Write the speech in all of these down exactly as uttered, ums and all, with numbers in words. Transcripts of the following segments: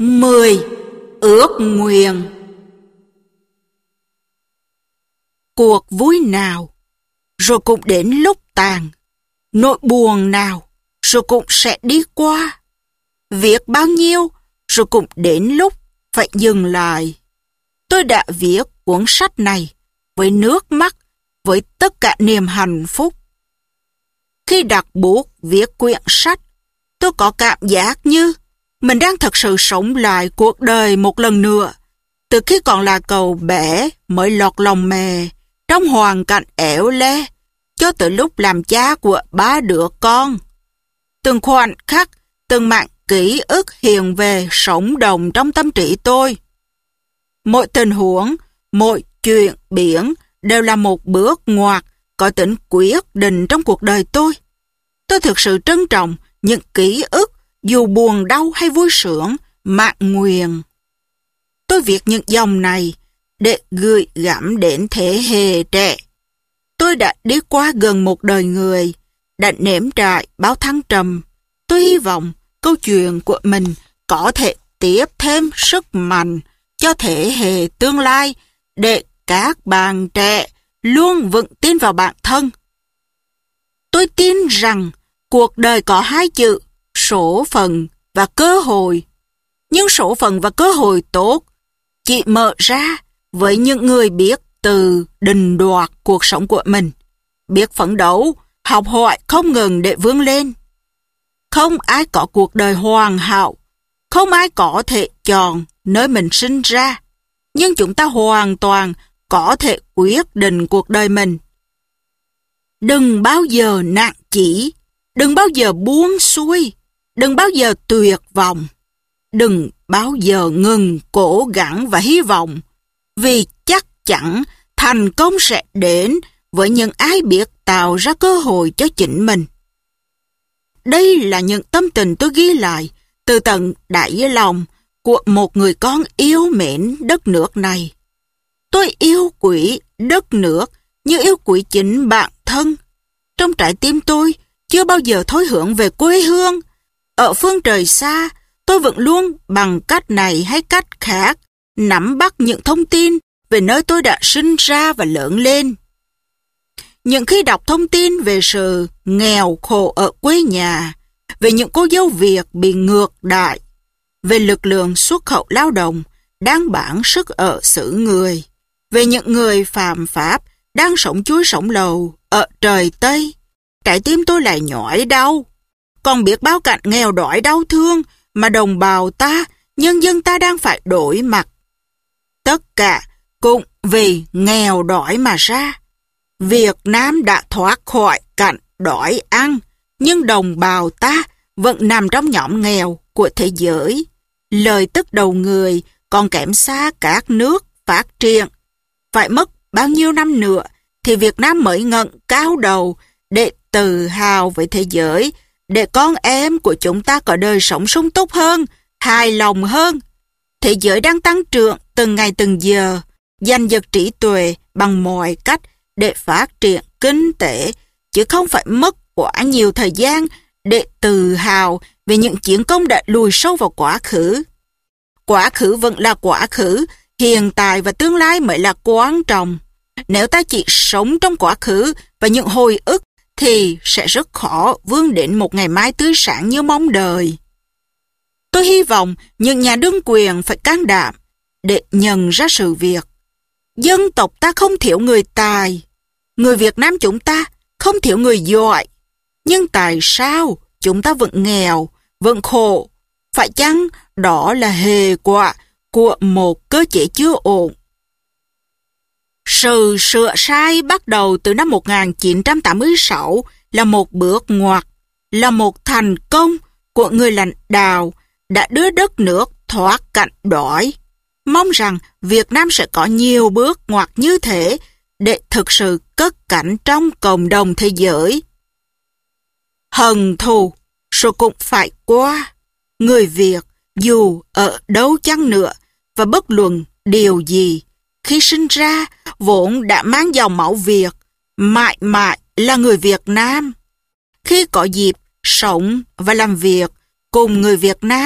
mười. Ước nguyện. Cuộc vui nào rồi cũng đến lúc tàn, nỗi buồn nào rồi cũng sẽ đi qua. Việc bao nhiêu rồi cũng đến lúc phải dừng lại. Tôi đã viết cuốn sách này với nước mắt, với tất cả niềm hạnh phúc. Khi đặt bút viết quyển sách, tôi có cảm giác như mình đang thật sự sống lại cuộc đời một lần nữa, từ khi còn là cậu bé mới lọt lòng mẹ trong hoàn cảnh éo le, cho tới lúc làm cha của ba đứa con. Từng khoảnh khắc, từng mảng ký ức hiện về sống động trong tâm trí tôi. Mỗi tình huống, mỗi chuyện biển đều là một bước ngoặt có tính quyết định trong cuộc đời tôi. Tôi thực sự trân trọng những ký ức, dù buồn đau hay vui sướng, mạn nguyện. Tôi viết những dòng này để gửi gắm đến thế hệ trẻ. Tôi đã đi qua gần một đời người, đã nếm trải bao thăng trầm. Tôi hy vọng câu chuyện của mình có thể tiếp thêm sức mạnh cho thế hệ tương lai, để các bạn trẻ luôn vững tin vào bản thân. Tôi tin rằng cuộc đời có hai chữ, số phận và cơ hội. Nhưng số phận và cơ hội tốt chỉ mở ra với những người biết tự định đoạt cuộc sống của mình, biết phấn đấu, học hỏi không ngừng để vươn lên. Không ai có cuộc đời hoàn hảo, không ai có thể chọn nơi mình sinh ra, nhưng chúng ta hoàn toàn có thể quyết định cuộc đời mình. Đừng bao giờ nản chí, đừng bao giờ buông xuôi, đừng bao giờ tuyệt vọng, đừng bao giờ ngừng cố gắng và hy vọng, vì chắc chắn thành công sẽ đến với những ai biết tạo ra cơ hội cho chính mình. Đây là những tâm tình tôi ghi lại từ tận đáy lòng của một người con yêu mến đất nước này. Tôi yêu quý đất nước như yêu quý chính bản thân. Trong trái tim tôi chưa bao giờ thôi hướng về quê hương. Ở phương trời xa, tôi vẫn luôn bằng cách này hay cách khác nắm bắt những thông tin về nơi tôi đã sinh ra và lớn lên. Những khi đọc thông tin về sự nghèo khổ ở quê nhà, về những cô dâu Việt bị ngược đãi, về lực lượng xuất khẩu lao động đang bán sức ở xứ người, về những người phạm pháp đang sống chuối sống lầu ở trời Tây, trái tim tôi lại nhói đau. Còn biết bao cảnh nghèo đói đau thương mà đồng bào ta, nhân dân ta đang phải đổi mặt. Tất cả cũng vì nghèo đói mà ra. Việt Nam đã thoát khỏi cảnh đói ăn, nhưng đồng bào ta vẫn nằm trong nhóm nghèo của thế giới. Lời tức đầu người còn kém xa các nước phát triển. Phải mất bao nhiêu năm nữa thì Việt Nam mới ngẩng cao đầu để tự hào với thế giới, để con em của chúng ta có đời sống sung túc hơn, hài lòng hơn. Thế giới đang tăng trưởng từng ngày từng giờ, giành giật trí tuệ bằng mọi cách để phát triển kinh tế, chứ không phải mất quá nhiều thời gian để tự hào về những chiến công đã lùi sâu vào quá khứ. Quá khứ vẫn là quá khứ, hiện tại và tương lai mới là quan trọng. Nếu ta chỉ sống trong quá khứ và những hồi ức thì sẽ rất khó vươn đến một ngày mai tươi sáng như mong đợi. Tôi hy vọng những nhà đương quyền phải can đảm để nhận ra sự việc. Dân tộc ta không thiếu người tài, người Việt Nam chúng ta không thiếu người giỏi. Nhưng tại sao chúng ta vẫn nghèo, vẫn khổ? Phải chăng đó là hệ quả của một cơ chế chưa ổn? Sự sửa sai bắt đầu từ năm một nghìn chín trăm tám mươi sáu là một bước ngoặt, là một thành công của người lãnh đạo đã đưa đất nước thoát cảnh đói. Mong rằng Việt Nam sẽ có nhiều bước ngoặt như thế để thực sự cất cánh trong cộng đồng thế giới. Hận thù rồi cũng phải qua. Người Việt dù ở đâu chăng nữa và bất luận điều gì, khi sinh ra vốn đã mang dòng máu Việt, mãi mãi là người Việt Nam. Khi có dịp sống và làm việc cùng người Việt Nam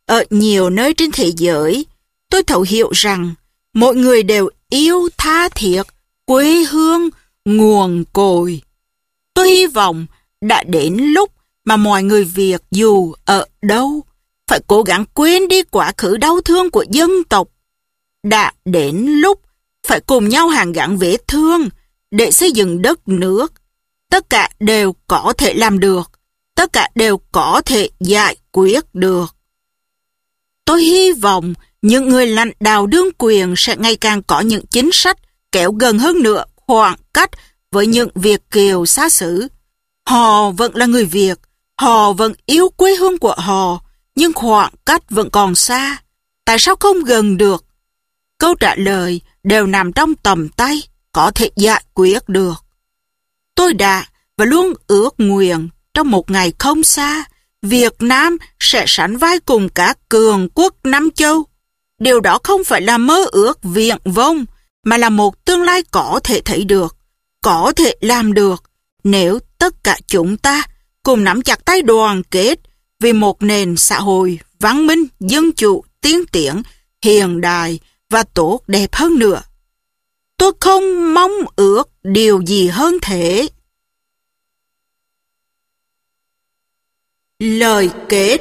ở nhiều nơi trên thế giới, tôi thấu hiểu rằng mỗi người đều yêu tha thiết quê hương nguồn cội. Tôi hy vọng đã đến lúc mà mọi người Việt dù ở đâu phải cố gắng quên đi quá khứ đau thương của dân tộc. Đã đến lúc phải cùng nhau hàn gắn vết thương để xây dựng đất nước. Tất cả đều có thể làm được, tất cả đều có thể giải quyết được. Tôi hy vọng những người lãnh đạo đương quyền sẽ ngày càng có những chính sách kéo gần hơn nữa khoảng cách với những Việt kiều xa xứ. Họ vẫn là người Việt, họ vẫn yêu quê hương của họ, nhưng khoảng cách vẫn còn xa. Tại sao không gần được? Câu trả lời đều nằm trong tầm tay, có thể giải quyết được. Tôi đã và luôn ước nguyện trong một ngày không xa, Việt Nam sẽ sánh vai cùng các cường quốc Nam Châu. Điều đó không phải là mơ ước viển vông, mà là một tương lai có thể thấy được, có thể làm được, nếu tất cả chúng ta cùng nắm chặt tay đoàn kết vì một nền xã hội văn minh, dân chủ, tiến tiến, hiện đại và tốt đẹp hơn nữa. Tôi không mong ước điều gì hơn thế. Lời kết.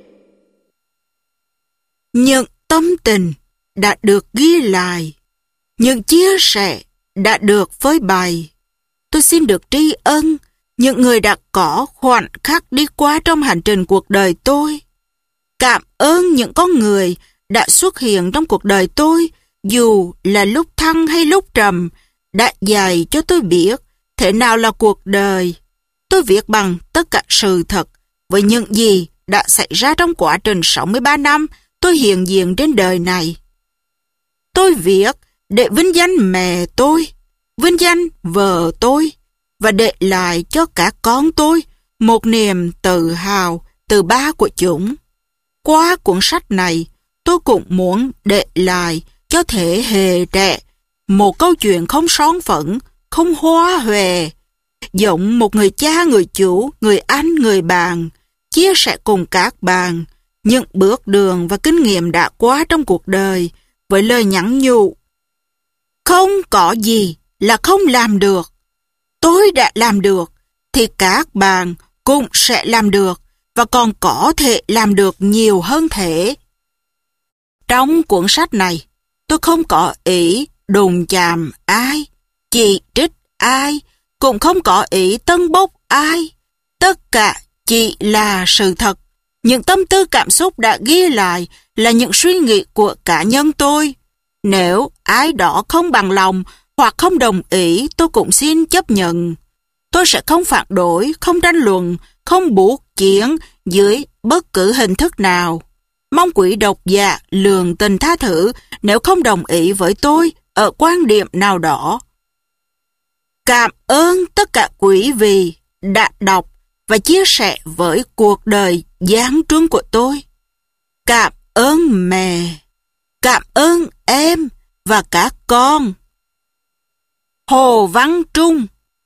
Những tâm tình đã được ghi lại, những chia sẻ đã được phơi bày. Tôi xin được tri ân những người đã có khoảnh khắc đi qua trong hành trình cuộc đời tôi. Cảm ơn những con người đã xuất hiện trong cuộc đời tôi, dù là lúc thăng hay lúc trầm, đã dạy cho tôi biết thế nào là cuộc đời. Tôi viết bằng tất cả sự thật với những gì đã xảy ra trong quá trình sáu mươi ba năm tôi hiện diện trên đời này. Tôi viết để vinh danh mẹ tôi, vinh danh vợ tôi, và để lại cho các con tôi một niềm tự hào từ ba của chúng. Qua cuốn sách này, tôi cũng muốn để lại cho thế hệ trẻ một câu chuyện không son phấn, không hoa hòe, giống một người cha, người chủ, người anh, người bạn, chia sẻ cùng các bạn những bước đường và kinh nghiệm đã qua trong cuộc đời với lời nhắn nhủ. Không có gì là không làm được. Tôi đã làm được, thì các bạn cũng sẽ làm được, và còn có thể làm được nhiều hơn thế. Trong cuốn sách này, tôi không có ý đụng chạm ai, chỉ trích ai, cũng không có ý tâng bốc ai. Tất cả chỉ là sự thật. Những tâm tư cảm xúc đã ghi lại là những suy nghĩ của cá nhân tôi. Nếu ai đó không bằng lòng hoặc không đồng ý, tôi cũng xin chấp nhận. Tôi sẽ không phản đối, không tranh luận, không buộc chiến dưới bất cứ hình thức nào. Mong quý độc giả lường tình tha thứ nếu không đồng ý với tôi ở quan điểm nào đó. Cảm ơn tất cả quý vị đã đọc và chia sẻ với cuộc đời giáng trương của tôi. Cảm ơn mẹ, cảm ơn em và các con. Hồ Văn Trung.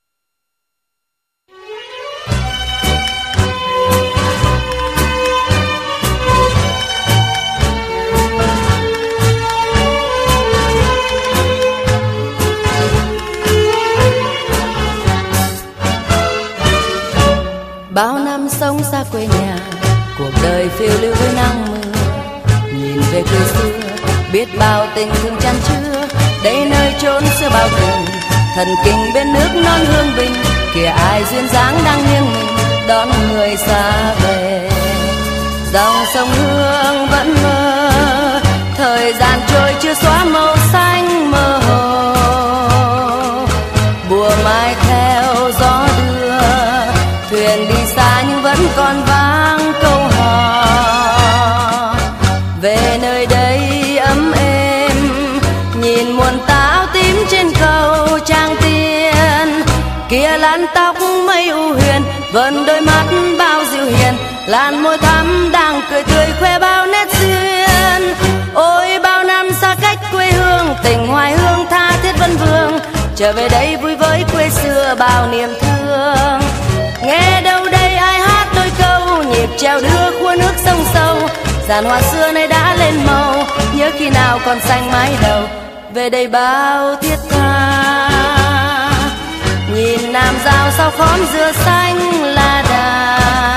Bao năm sống xa quê nhà, cuộc đời phiêu lưu với nắng mưa. Nhìn về quê xưa, biết bao tình thương chan chứa. Đây nơi chốn xưa bao tình, thần kinh bên nước non hương bình. Kìa ai duyên dáng đang nghiêng mình đón người xa về. Dòng sông Hương vẫn mơ, thời gian trôi chưa xóa màu xanh mơ hồ. Bùa mai theo gió đưa, thuyền đi xa nhưng vẫn còn vang câu hò. Về nơi đây ấm êm, nhìn muôn táo tím trên cầu Trang Tiên. Kia làn tóc mây u huyền, vần đôi mắt bao dịu hiền. Làn môi thắm đang cười tươi khoe bao nét duyên. Ôi bao năm xa cách quê hương, tình hoài hương tha thiết vẫn vương. Trở về đây vui với quê xưa bao niềm thương. Nghe đâu đây ai hát đôi câu, nhịp treo đưa khua nước sông sâu. giàn hoa xưa nay đã lên màu, nhớ khi nào còn xanh mái đầu, về đây bao thiết tha. Nhìn Nam Giao sau khóm dừa xanh la đà,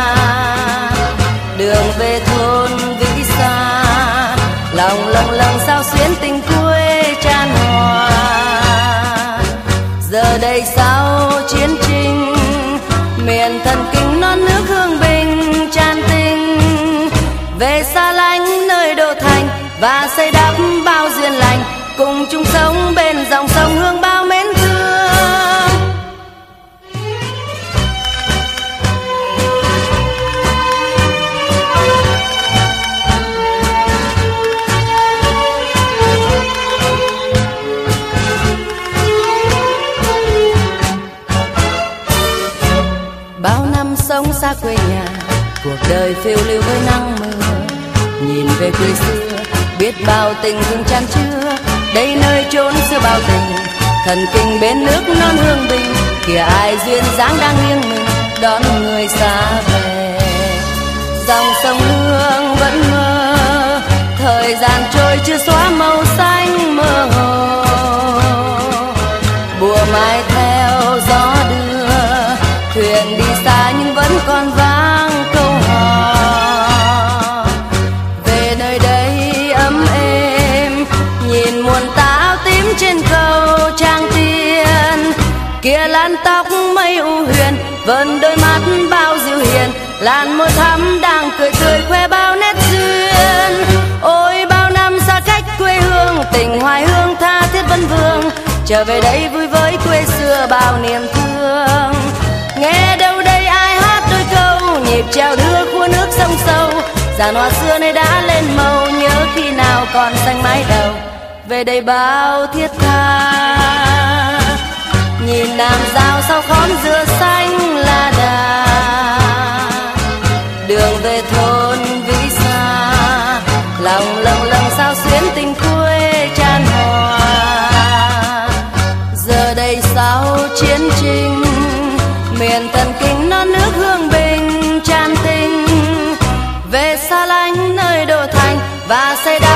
đường về thôn vĩ xa, lòng lâng lâng sao xuyến tình quê tràn hòa. Giờ đây sau chiến tranh, miền thần kinh non nước hương bình tràn tình, về xa lánh nơi đô thành và xây đắp bao duyên lành, cùng chung sống bên dòng sông hương bao mến thương. Bao năm sống xa quê nhà, cuộc đời phiêu lưu với nắng mưa, nhìn về quê xưa biết bao tình thương chan chứa, đây nơi chốn xưa bao tình, thần kinh bến nước non hương bình, kìa ai duyên dáng đang nghiêng mình đón người xa về. Dòng sông Hương vẫn mơ, thời gian trôi chưa xóa màu xanh mơ hồ, bùa mai theo gió đưa, thuyền đi xa nhưng vẫn còn vang câu hò. Về nơi đây ấm êm, nhìn muôn tà áo tím trên cầu Trang Tiên, kia làn tóc mây u huyền, vờn đôi mắt bao dịu hiền, làn môi thắm đang cười tươi khoe bao nét duyên. Ôi bao năm xa cách quê hương, tình hoài hương tha thiết vẫn vương, trở về đây vui với quê xưa bao niềm thương. Nghe đâu đây ai hát đôi câu, nhịp treo đưa khua nước sông sâu, giàn hoa xưa nay đã lên màu, nhớ khi nào còn xanh mái đầu, về đây bao thiết tha. Nhìn Nam Giao sau khóm dừa xanh la đà, đường về thôn vĩ xa, lòng lâng lâng sao xuyến tình quê tràn hòa. Giờ đây sau chiến tranh, miền thần kinh non nước hương bình tràn tình, về xa lánh nơi đô thành và xây đắp